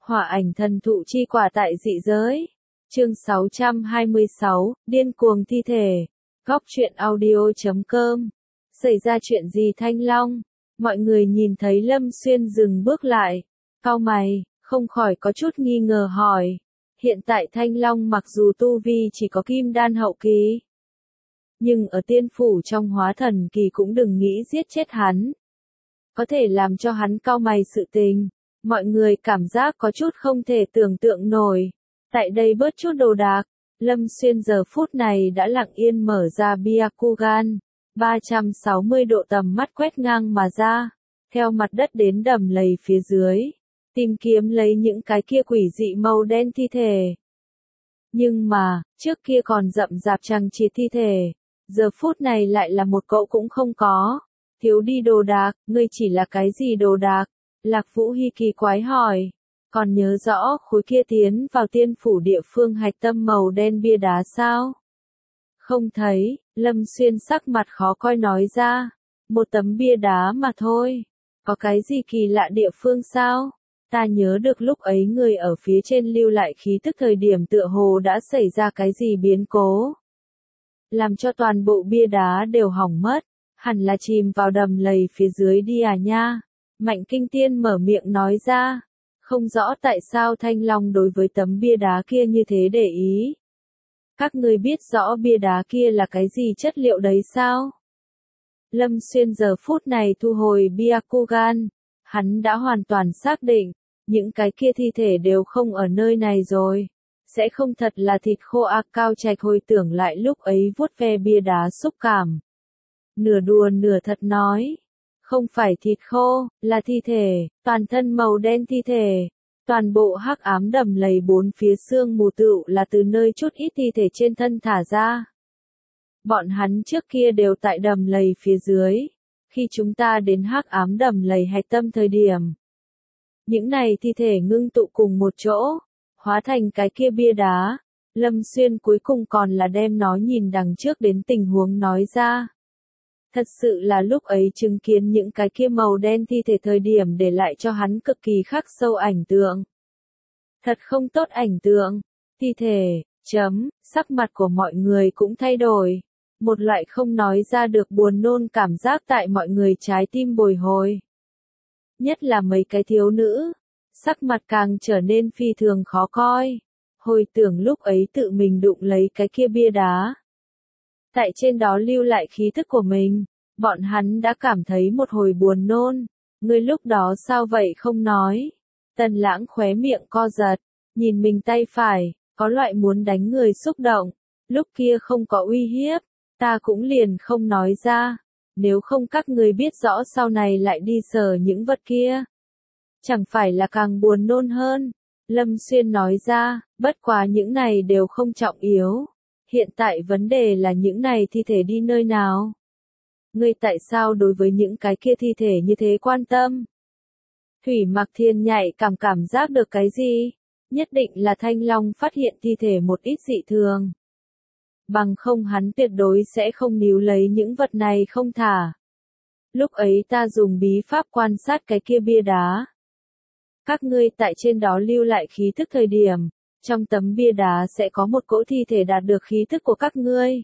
Hỏa ảnh thần thụ chi quả tại dị giới. Chương 626, điên cuồng thi thể. Góc truyện audio.com. Xảy ra chuyện gì Thanh Long? Mọi người nhìn thấy Lâm Xuyên dừng bước lại. Cau mày, không khỏi có chút nghi ngờ hỏi. Hiện tại Thanh Long mặc dù tu vi chỉ có kim đan hậu kỳ, nhưng ở tiên phủ trong hóa thần kỳ cũng đừng nghĩ giết chết hắn. Có thể làm cho hắn cau mày sự tình. Mọi người cảm giác có chút không thể tưởng tượng nổi. Tại đây bớt chút đồ đạc, Lâm Xuyên giờ phút này đã lặng yên mở ra Byakugan. 360 độ tầm mắt quét ngang mà ra, theo mặt đất đến đầm lầy phía dưới, tìm kiếm lấy những cái kia quỷ dị màu đen thi thể. Nhưng mà, trước kia còn rậm rạp chằng chịt thi thể, giờ phút này lại là một cậu cũng không có. Thiếu đi đồ đạc, ngươi chỉ là cái gì đồ đạc? Lạc Vũ Hy kỳ quái hỏi. Còn nhớ rõ khối kia tiến vào tiên phủ địa phương hạch tâm màu đen bia đá sao? Không thấy, Lâm Xuyên sắc mặt khó coi nói ra. Một tấm bia đá mà thôi. Có cái gì kỳ lạ địa phương sao? Ta nhớ được lúc ấy người ở phía trên lưu lại khí tức thời điểm tựa hồ đã xảy ra cái gì biến cố. Làm cho toàn bộ bia đá đều hỏng mất. Hẳn là chìm vào đầm lầy phía dưới đi à nha. Mạnh Kinh Tiên mở miệng nói ra. Không rõ tại sao Thanh Long đối với tấm bia đá kia như thế để ý. Các ngươi biết rõ bia đá kia là cái gì chất liệu đấy sao? Lâm Xuyên giờ phút này thu hồi Byakugan. Hắn đã hoàn toàn xác định, những cái kia thi thể đều không ở nơi này rồi. Sẽ không thật là thịt khô A Cao Trạch hồi tưởng lại lúc ấy vuốt ve bia đá xúc cảm. Nửa đùa nửa thật nói. Không phải thịt khô, là thi thể, toàn thân màu đen thi thể. Toàn bộ hắc ám đầm lầy bốn phía sương mù tựu là từ nơi chút ít thi thể trên thân thả ra. Bọn hắn trước kia đều tại đầm lầy phía dưới. Khi chúng ta đến hắc ám đầm lầy hạch tâm thời điểm, những này thi thể ngưng tụ cùng một chỗ, hóa thành cái kia bia đá. Lâm Xuyên cuối cùng còn là đem nó nhìn đằng trước đến tình huống nói ra. Thật sự là lúc ấy chứng kiến những cái kia màu đen thi thể thời điểm để lại cho hắn cực kỳ khắc sâu ảnh tượng. Thật không tốt ảnh tượng. Thi thể, sắc mặt của mọi người cũng thay đổi. Một loại không nói ra được buồn nôn cảm giác tại mọi người trái tim bồi hồi. Nhất là mấy cái thiếu nữ, sắc mặt càng trở nên phi thường khó coi. Hồi tưởng lúc ấy tự mình đụng lấy cái kia bia đá. Tại trên đó lưu lại khí thức của mình, bọn hắn đã cảm thấy một hồi buồn nôn. Ngươi lúc đó sao vậy không nói? Tần Lãng khóe miệng co giật, nhìn mình tay phải, có loại muốn đánh người xúc động. Lúc kia không có uy hiếp, ta cũng liền không nói ra. Nếu không các ngươi biết rõ sau này lại đi sờ những vật kia, chẳng phải là càng buồn nôn hơn. Lâm Xuyên nói ra, bất quá những này đều không trọng yếu. Hiện tại vấn đề là những này thi thể đi nơi nào? Ngươi tại sao đối với những cái kia thi thể như thế quan tâm? Thủy Mặc Thiên nhạy cảm giác được cái gì? Nhất định là Thanh Long phát hiện thi thể một ít dị thường. Bằng không hắn tuyệt đối sẽ không níu lấy những vật này không thả. Lúc ấy ta dùng bí pháp quan sát cái kia bia đá. Các ngươi tại trên đó lưu lại khí thức thời điểm, trong tấm bia đá sẽ có một cỗ thi thể đạt được khí thức của các ngươi.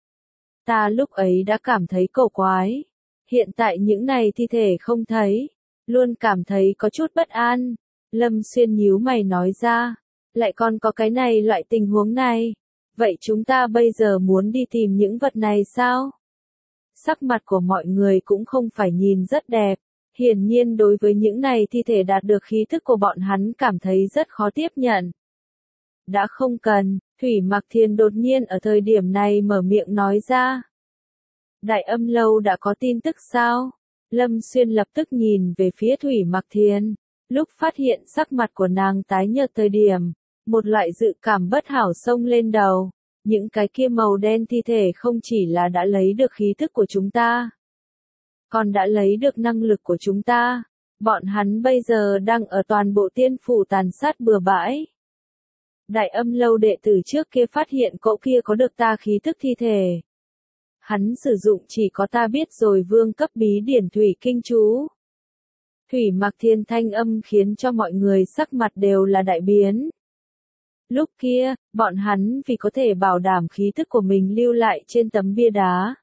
Ta lúc ấy đã cảm thấy cổ quái. Hiện tại những này thi thể không thấy, luôn cảm thấy có chút bất an. Lâm Xuyên nhíu mày nói ra, lại còn có cái này loại tình huống này. Vậy chúng ta bây giờ muốn đi tìm những vật này sao? Sắc mặt của mọi người cũng không phải nhìn rất đẹp. Hiển nhiên đối với những này thi thể đạt được khí thức của bọn hắn cảm thấy rất khó tiếp nhận. Đã không cần, Thủy Mặc Thiên đột nhiên ở thời điểm này mở miệng nói ra. Đại Âm Lâu đã có tin tức sao? Lâm Xuyên lập tức nhìn về phía Thủy Mặc Thiên. Lúc phát hiện sắc mặt của nàng tái nhợt thời điểm, một loại dự cảm bất hảo xông lên đầu. Những cái kia màu đen thi thể không chỉ là đã lấy được khí thức của chúng ta, còn đã lấy được năng lực của chúng ta. Bọn hắn bây giờ đang ở toàn bộ tiên phủ tàn sát bừa bãi. Đại Âm Lâu đệ tử trước kia phát hiện cậu kia có được ta khí thức thi thể. Hắn sử dụng chỉ có ta biết rồi vương cấp bí điển thủy kinh chú. Thủy Mặc Thiên thanh âm khiến cho mọi người sắc mặt đều là đại biến. Lúc kia, bọn hắn vì có thể bảo đảm khí tức của mình lưu lại trên tấm bia đá.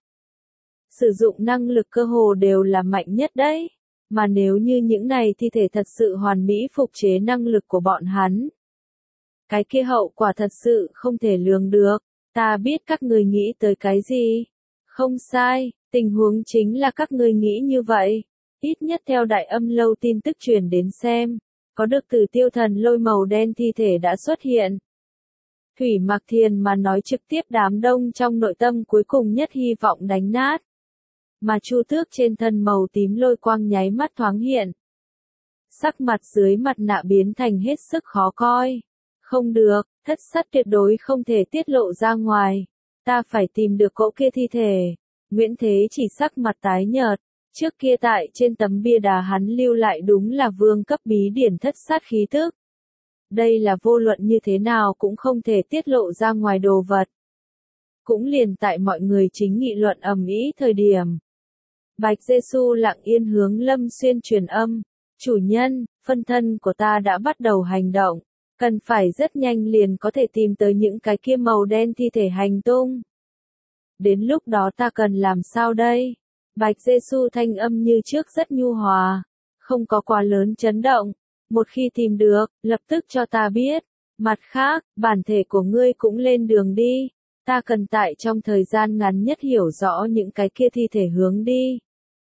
Sử dụng năng lực cơ hồ đều là mạnh nhất đấy. Mà nếu như những này thi thể thật sự hoàn mỹ phục chế năng lực của bọn hắn. Cái kia hậu quả thật sự không thể lường được. Ta biết các người nghĩ tới cái gì. Không sai, tình huống chính là các người nghĩ như vậy. Ít nhất theo Đại Âm Lâu tin tức truyền đến xem. Có được Tử Tiêu Thần Lôi màu đen thi thể đã xuất hiện. Thủy Mặc Thiên mà nói trực tiếp đám đông trong nội tâm cuối cùng nhất hy vọng đánh nát. Mà Chu Tước trên thân màu tím lôi quang nháy mắt thoáng hiện. Sắc mặt dưới mặt nạ biến thành hết sức khó coi. Không được, thất sát tuyệt đối không thể tiết lộ ra ngoài. Ta phải tìm được cỗ kia thi thể. Nguyễn Thế chỉ sắc mặt tái nhợt. Trước kia tại trên tấm bia đá hắn lưu lại đúng là vương cấp bí điển thất sát khí tức. Đây là vô luận như thế nào cũng không thể tiết lộ ra ngoài đồ vật. Cũng liền tại mọi người chính nghị luận ầm ĩ thời điểm. Bạch Giê-xu lặng yên hướng Lâm Xuyên truyền âm. Chủ nhân, phân thân của ta đã bắt đầu hành động. Cần phải rất nhanh liền có thể tìm tới những cái kia màu đen thi thể hành tung. Đến lúc đó ta cần làm sao đây? Bạch Giê-xu thanh âm như trước rất nhu hòa. Không có quá lớn chấn động. Một khi tìm được, lập tức cho ta biết. Mặt khác, bản thể của ngươi cũng lên đường đi. Ta cần tại trong thời gian ngắn nhất hiểu rõ những cái kia thi thể hướng đi.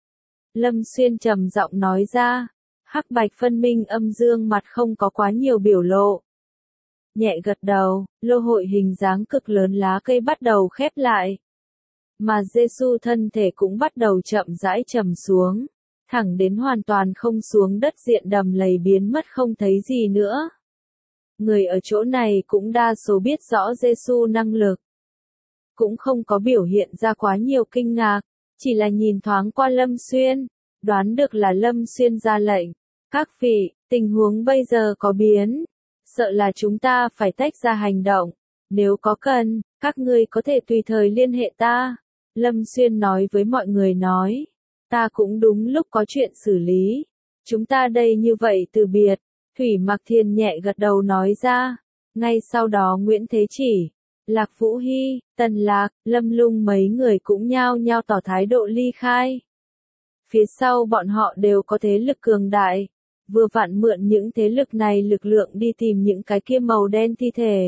Lâm Xuyên trầm giọng nói ra. Hắc bạch phân minh âm dương mặt không có quá nhiều biểu lộ. Nhẹ gật đầu, lô hội hình dáng cực lớn lá cây bắt đầu khép lại. Mà Giê-xu thân thể cũng bắt đầu chậm rãi trầm xuống. Thẳng đến hoàn toàn không xuống đất diện đầm lầy biến mất không thấy gì nữa. Người ở chỗ này cũng đa số biết rõ Giê-xu năng lực. Cũng không có biểu hiện ra quá nhiều kinh ngạc, chỉ là nhìn thoáng qua Lâm Xuyên, đoán được là Lâm Xuyên ra lệnh. Các vị, tình huống bây giờ có biến, sợ là chúng ta phải tách ra hành động, nếu có cần, các ngươi có thể tùy thời liên hệ ta. Lâm Xuyên nói với mọi người nói, ta cũng đúng lúc có chuyện xử lý, chúng ta đây như vậy từ biệt. Thủy Mặc Thiên nhẹ gật đầu nói ra, ngay sau đó Nguyễn Thế Chỉ, Lạc Vũ Hy, Tần Lạc, Lâm Lung mấy người cũng nhao nhao tỏ thái độ ly khai. Phía sau bọn họ đều có thế lực cường đại, vừa vặn mượn những thế lực này lực lượng đi tìm những cái kia màu đen thi thể.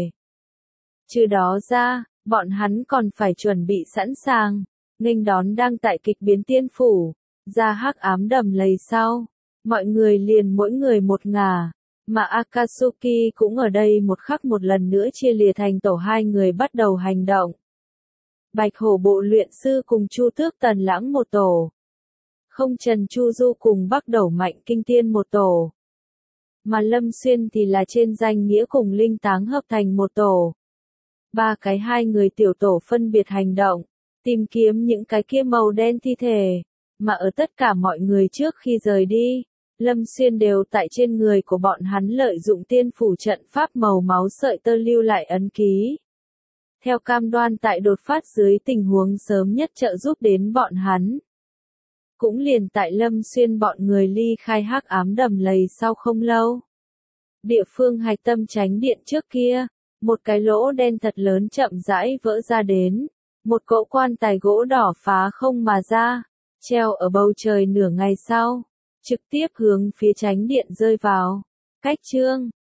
Trừ đó ra, bọn hắn còn phải chuẩn bị sẵn sàng, nghênh đón đang tại kịch biến tiên phủ, ra hắc ám đầm lầy sau. Mọi người liền mỗi người một ngả, mà Akatsuki cũng ở đây một khắc một lần nữa chia lìa thành tổ hai người bắt đầu hành động. Bạch Hổ Bộ luyện sư cùng Chu Tước Tần Lãng một tổ. Không Trần Chu Du cùng Bắc Đẩu Mạnh Kinh Tiên một tổ. Mà Lâm Xuyên thì là trên danh nghĩa cùng Linh Táng hợp thành một tổ. Ba cái hai người tiểu tổ phân biệt hành động, tìm kiếm những cái kia màu đen thi thể, mà ở tất cả mọi người trước khi rời đi, Lâm Xuyên đều tại trên người của bọn hắn lợi dụng tiên phủ trận pháp màu máu sợi tơ lưu lại ấn ký. Theo cam đoan tại đột phát dưới tình huống sớm nhất trợ giúp đến bọn hắn. Cũng liền tại Lâm Xuyên bọn người ly khai hắc ám đầm lầy sau không lâu. Địa phương hạch tâm tránh điện trước kia, một cái lỗ đen thật lớn chậm rãi vỡ ra đến, một cỗ quan tài gỗ đỏ phá không mà ra, treo ở bầu trời nửa ngày sau, trực tiếp hướng phía tránh điện rơi vào. Cách chương